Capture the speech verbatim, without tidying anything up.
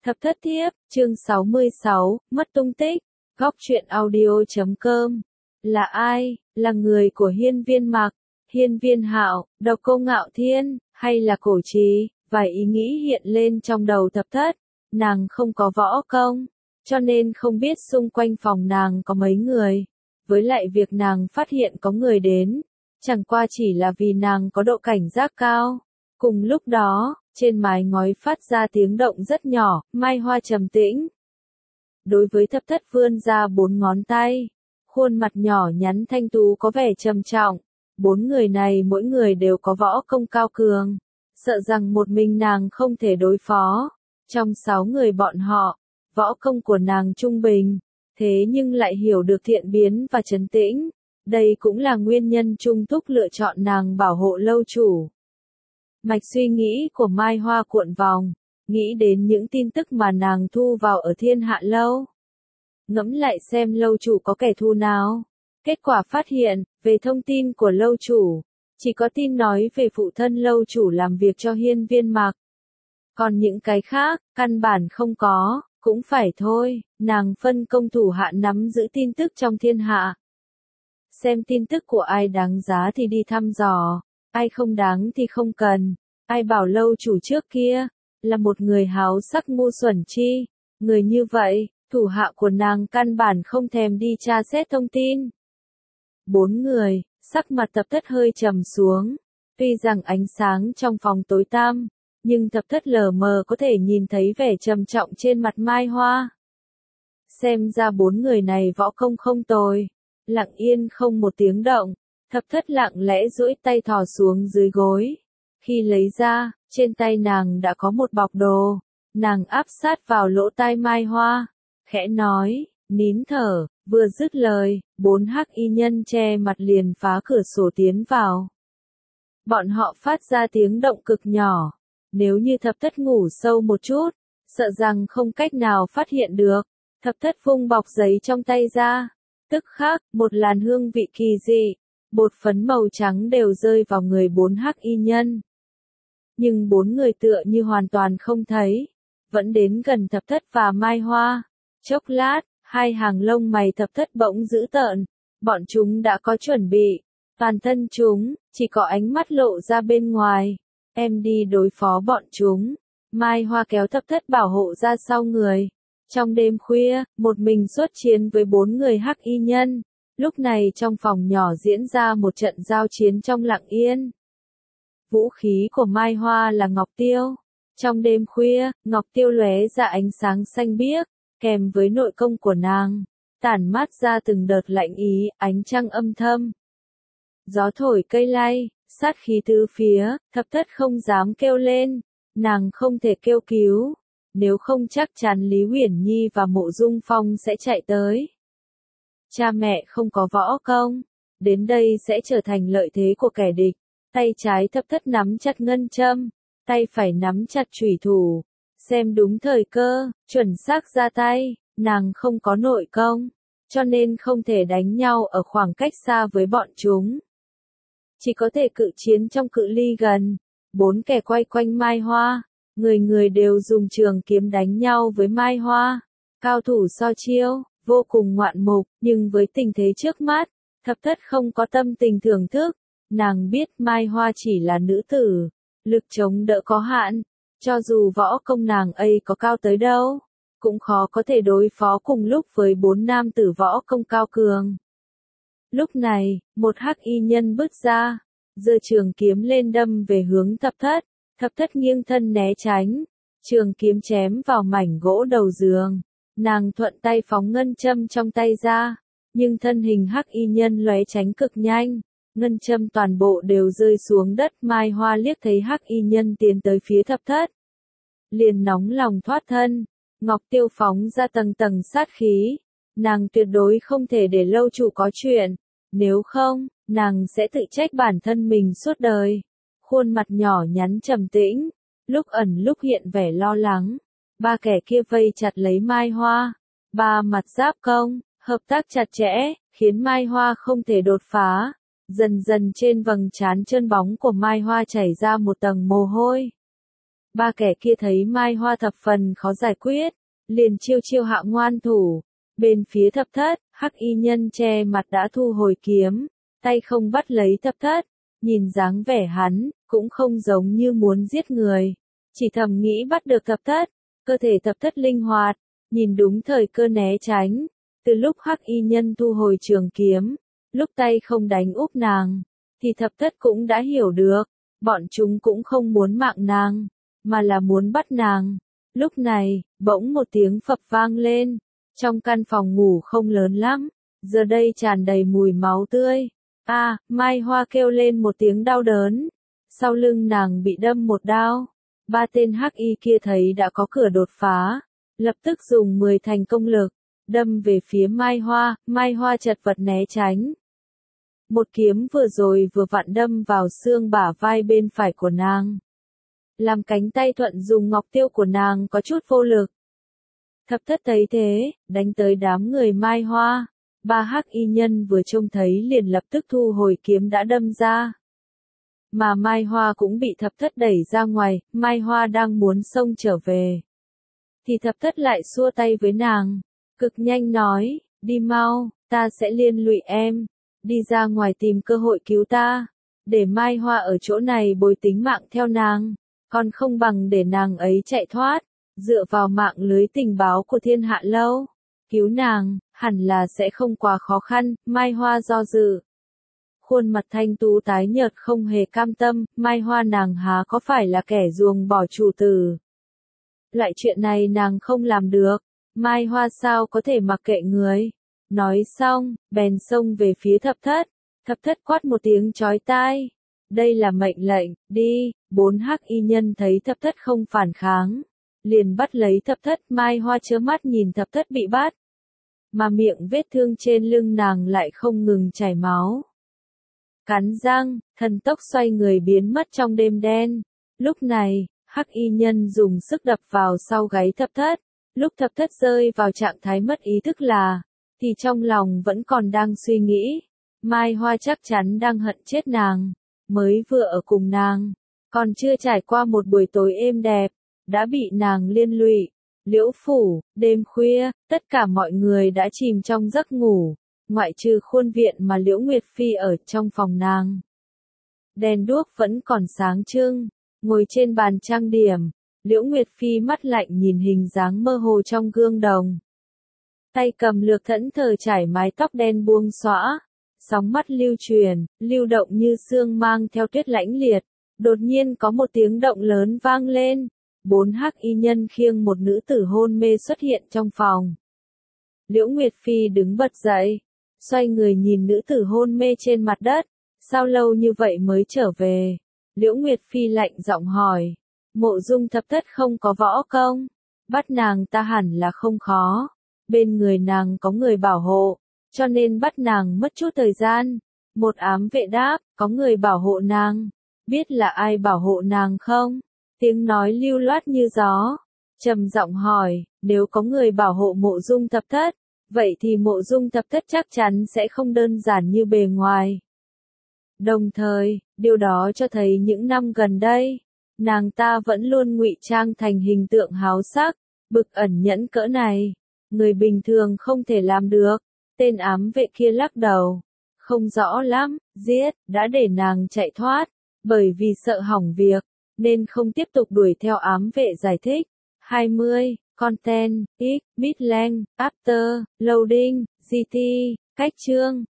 Thập thất thiếp, chương sáu mươi sáu, mất tung tích. Góc truyện audio chấm com. Là ai? Là người của Hiên Viên Mặc, Hiên Viên Hạo, Độc Cô Ngạo Thiên, hay là Cổ Trì? Vài ý nghĩ hiện lên trong đầu thập thất. Nàng không có võ công, cho nên không biết xung quanh phòng nàng có mấy người. Với lại việc nàng phát hiện có người đến, chẳng qua chỉ là vì nàng có độ cảnh giác cao. Cùng lúc đó, trên mái ngói phát ra tiếng động rất nhỏ, Mai Hoa trầm tĩnh. Đối với thập thất vươn ra bốn ngón tay, khuôn mặt nhỏ nhắn thanh tú có vẻ trầm trọng. Bốn người này mỗi người đều có võ công cao cường, sợ rằng một mình nàng không thể đối phó. Trong sáu người bọn họ, võ công của nàng trung bình, thế nhưng lại hiểu được thiện biến và trấn tĩnh. Đây cũng là nguyên nhân Trung Túc lựa chọn nàng bảo hộ lâu chủ. Mạch suy nghĩ của Mai Hoa cuộn vòng, nghĩ đến những tin tức mà nàng thu vào ở Thiên Hạ Lâu. Ngẫm lại xem lâu chủ có kẻ thù nào. Kết quả phát hiện, về thông tin của lâu chủ, chỉ có tin nói về phụ thân lâu chủ làm việc cho Hiên Viên Mặc. Còn những cái khác, căn bản không có, cũng phải thôi, nàng phân công thủ hạ nắm giữ tin tức trong thiên hạ. Xem tin tức của ai đáng giá thì đi thăm dò, ai không đáng thì không cần. Ai bảo lâu chủ trước kia, là một người háo sắc ngu xuẩn chi. Người như vậy, thủ hạ của nàng căn bản không thèm đi tra xét thông tin. Bốn người, sắc mặt thập thất hơi trầm xuống. Tuy rằng ánh sáng trong phòng tối tăm, nhưng thập thất lờ mờ có thể nhìn thấy vẻ trầm trọng trên mặt Mai Hoa. Xem ra bốn người này võ công không tồi. Lặng yên không một tiếng động, thập thất lặng lẽ duỗi tay thò xuống dưới gối. Khi lấy ra, trên tay nàng đã có một bọc đồ. Nàng áp sát vào lỗ tai Mai Hoa, khẽ nói, nín thở. Vừa dứt lời, bốn hắc y nhân che mặt liền phá cửa sổ tiến vào. Bọn họ phát ra tiếng động cực nhỏ. Nếu như thập thất ngủ sâu một chút, sợ rằng không cách nào phát hiện được. Thập thất vung bọc giấy trong tay ra. Tức khắc, một làn hương vị kỳ dị, bột phấn màu trắng đều rơi vào người bốn hắc y nhân. Nhưng bốn người tựa như hoàn toàn không thấy, vẫn đến gần thập thất và Mai Hoa. Chốc lát, hai hàng lông mày thập thất bỗng dữ tợn, bọn chúng đã có chuẩn bị, toàn thân chúng, chỉ có ánh mắt lộ ra bên ngoài. Em đi đối phó bọn chúng. Mai Hoa kéo thập thất bảo hộ ra sau người. Trong đêm khuya, một mình xuất chiến với bốn người hắc y nhân. Lúc này trong phòng nhỏ diễn ra một trận giao chiến trong lặng yên. Vũ khí của Mai Hoa là ngọc tiêu. Trong đêm khuya, ngọc tiêu lóe ra ánh sáng xanh biếc, kèm với nội công của nàng, tản mát ra từng đợt lạnh ý, ánh trăng âm thầm. Gió thổi cây lay, sát khí tứ phía, thập thất không dám kêu lên, nàng không thể kêu cứu. Nếu không chắc chắn Lý Uyển Nhi và Mộ Dung Phong sẽ chạy tới. Cha mẹ không có võ công, đến đây sẽ trở thành lợi thế của kẻ địch. Tay trái thập thất nắm chặt ngân châm, tay phải nắm chặt chủy thủ. Xem đúng thời cơ, chuẩn xác ra tay, nàng không có nội công, cho nên không thể đánh nhau ở khoảng cách xa với bọn chúng. Chỉ có thể cự chiến trong cự ly gần. Bốn kẻ quay quanh Mai Hoa. Người người đều dùng trường kiếm đánh nhau với Mai Hoa. Cao thủ so chiêu, vô cùng ngoạn mục, nhưng với tình thế trước mắt, thập thất không có tâm tình thưởng thức. Nàng biết Mai Hoa chỉ là nữ tử, lực chống đỡ có hạn, cho dù võ công nàng ấy có cao tới đâu, cũng khó có thể đối phó cùng lúc với bốn nam tử võ công cao cường. Lúc này, một hắc y nhân bước ra, giơ trường kiếm lên đâm về hướng thập thất. Thập thất nghiêng thân né tránh, trường kiếm chém vào mảnh gỗ đầu giường. Nàng thuận tay phóng ngân châm trong tay ra, nhưng thân hình hắc y nhân lóe tránh cực nhanh, ngân châm toàn bộ đều rơi xuống đất. Mai Hoa liếc thấy hắc y nhân tiến tới phía thập thất, liền nóng lòng thoát thân, ngọc tiêu phóng ra tầng tầng sát khí. Nàng tuyệt đối không thể để lâu chủ có chuyện, nếu không, nàng sẽ tự trách bản thân mình suốt đời. Khuôn mặt nhỏ nhắn trầm tĩnh, lúc ẩn lúc hiện vẻ lo lắng. Ba kẻ kia vây chặt lấy Mai Hoa, ba mặt giáp công, hợp tác chặt chẽ, khiến Mai Hoa không thể đột phá. Dần dần trên vầng trán trơn bóng của Mai Hoa chảy ra một tầng mồ hôi. Ba kẻ kia thấy Mai Hoa thập phần khó giải quyết, liền chiêu chiêu hạ ngoan thủ. Bên phía thập thất, hắc y nhân che mặt đã thu hồi kiếm, tay không bắt lấy thập thất, nhìn dáng vẻ hắn, cũng không giống như muốn giết người, chỉ thầm nghĩ bắt được thập thất, cơ thể thập thất linh hoạt, nhìn đúng thời cơ né tránh, từ lúc hắc y nhân thu hồi trường kiếm, lúc tay không đánh úp nàng, thì thập thất cũng đã hiểu được, bọn chúng cũng không muốn mạng nàng, mà là muốn bắt nàng. Lúc này, bỗng một tiếng phập vang lên, trong căn phòng ngủ không lớn lắm, giờ đây tràn đầy mùi máu tươi. A, à, Mai Hoa kêu lên một tiếng đau đớn, sau lưng nàng bị đâm một đao. Ba tên hắc y kia thấy đã có cửa đột phá, lập tức dùng mười thành công lực, đâm về phía Mai Hoa, Mai Hoa chật vật né tránh. Một kiếm vừa rồi vừa vặn đâm vào xương bả vai bên phải của nàng, làm cánh tay thuận dùng ngọc tiêu của nàng có chút vô lực. Thập thất thấy thế, đánh tới đám người Mai Hoa. Ba hắc y nhân vừa trông thấy liền lập tức thu hồi kiếm đã đâm ra. Mà Mai Hoa cũng bị thập thất đẩy ra ngoài, Mai Hoa đang muốn xông trở về. Thì thập thất lại xua tay với nàng, cực nhanh nói, đi mau, ta sẽ liên lụy em, đi ra ngoài tìm cơ hội cứu ta, để Mai Hoa ở chỗ này bồi tính mạng theo nàng, còn không bằng để nàng ấy chạy thoát, dựa vào mạng lưới tình báo của thiên hạ lâu. Cứu nàng, hẳn là sẽ không quá khó khăn, Mai Hoa do dự. Khuôn mặt thanh tú tái nhợt không hề cam tâm, Mai Hoa nàng há có phải là kẻ ruồng bỏ chủ tử. Loại chuyện này nàng không làm được, Mai Hoa sao có thể mặc kệ người. Nói xong, bèn xông về phía thập thất, thập thất quát một tiếng chói tai. Đây là mệnh lệnh, đi, bốn hắc y nhân thấy thập thất không phản kháng. Liền bắt lấy thập thất, Mai Hoa chớ mắt nhìn thập thất bị bắt. Mà miệng vết thương trên lưng nàng lại không ngừng chảy máu. Cắn răng, thần tốc xoay người biến mất trong đêm đen. Lúc này, hắc y nhân dùng sức đập vào sau gáy thập thất. Lúc thập thất rơi vào trạng thái mất ý thức là, thì trong lòng vẫn còn đang suy nghĩ. Mai Hoa chắc chắn đang hận chết nàng, mới vừa ở cùng nàng, còn chưa trải qua một buổi tối êm đẹp, đã bị nàng liên lụy. Liễu phủ, đêm khuya, tất cả mọi người đã chìm trong giấc ngủ, ngoại trừ khuôn viện mà Liễu Nguyệt Phi ở trong phòng nàng. Đèn đuốc vẫn còn sáng trưng, ngồi trên bàn trang điểm, Liễu Nguyệt Phi mắt lạnh nhìn hình dáng mơ hồ trong gương đồng. Tay cầm lược thẫn thờ trải mái tóc đen buông xõa, sóng mắt lưu truyền, lưu động như sương mang theo tuyết lãnh liệt. Đột nhiên có một tiếng động lớn vang lên. Bốn hắc y nhân khiêng một nữ tử hôn mê xuất hiện trong phòng. Liễu Nguyệt Phi đứng bật dậy, xoay người nhìn nữ tử hôn mê trên mặt đất, sao lâu như vậy mới trở về? Liễu Nguyệt Phi lạnh giọng hỏi, Mộ Dung thập thất không có võ công, bắt nàng ta hẳn là không khó, bên người nàng có người bảo hộ, cho nên bắt nàng mất chút thời gian. Một ám vệ đáp, có người bảo hộ nàng, biết là ai bảo hộ nàng không? Tiếng nói lưu loát như gió, trầm giọng hỏi, nếu có người bảo hộ Mộ Dung thập thất, vậy thì Mộ Dung thập thất chắc chắn sẽ không đơn giản như bề ngoài. Đồng thời, điều đó cho thấy những năm gần đây, nàng ta vẫn luôn ngụy trang thành hình tượng háo sắc, bực ẩn nhẫn cỡ này, người bình thường không thể làm được. Tên ám vệ kia lắc đầu, không rõ lắm, giết, đã để nàng chạy thoát, bởi vì sợ hỏng việc, nên không tiếp tục đuổi theo. Ám vệ giải thích. hai mươi, Content, X, Bitlang, After, Loading, giê tê, cách chương.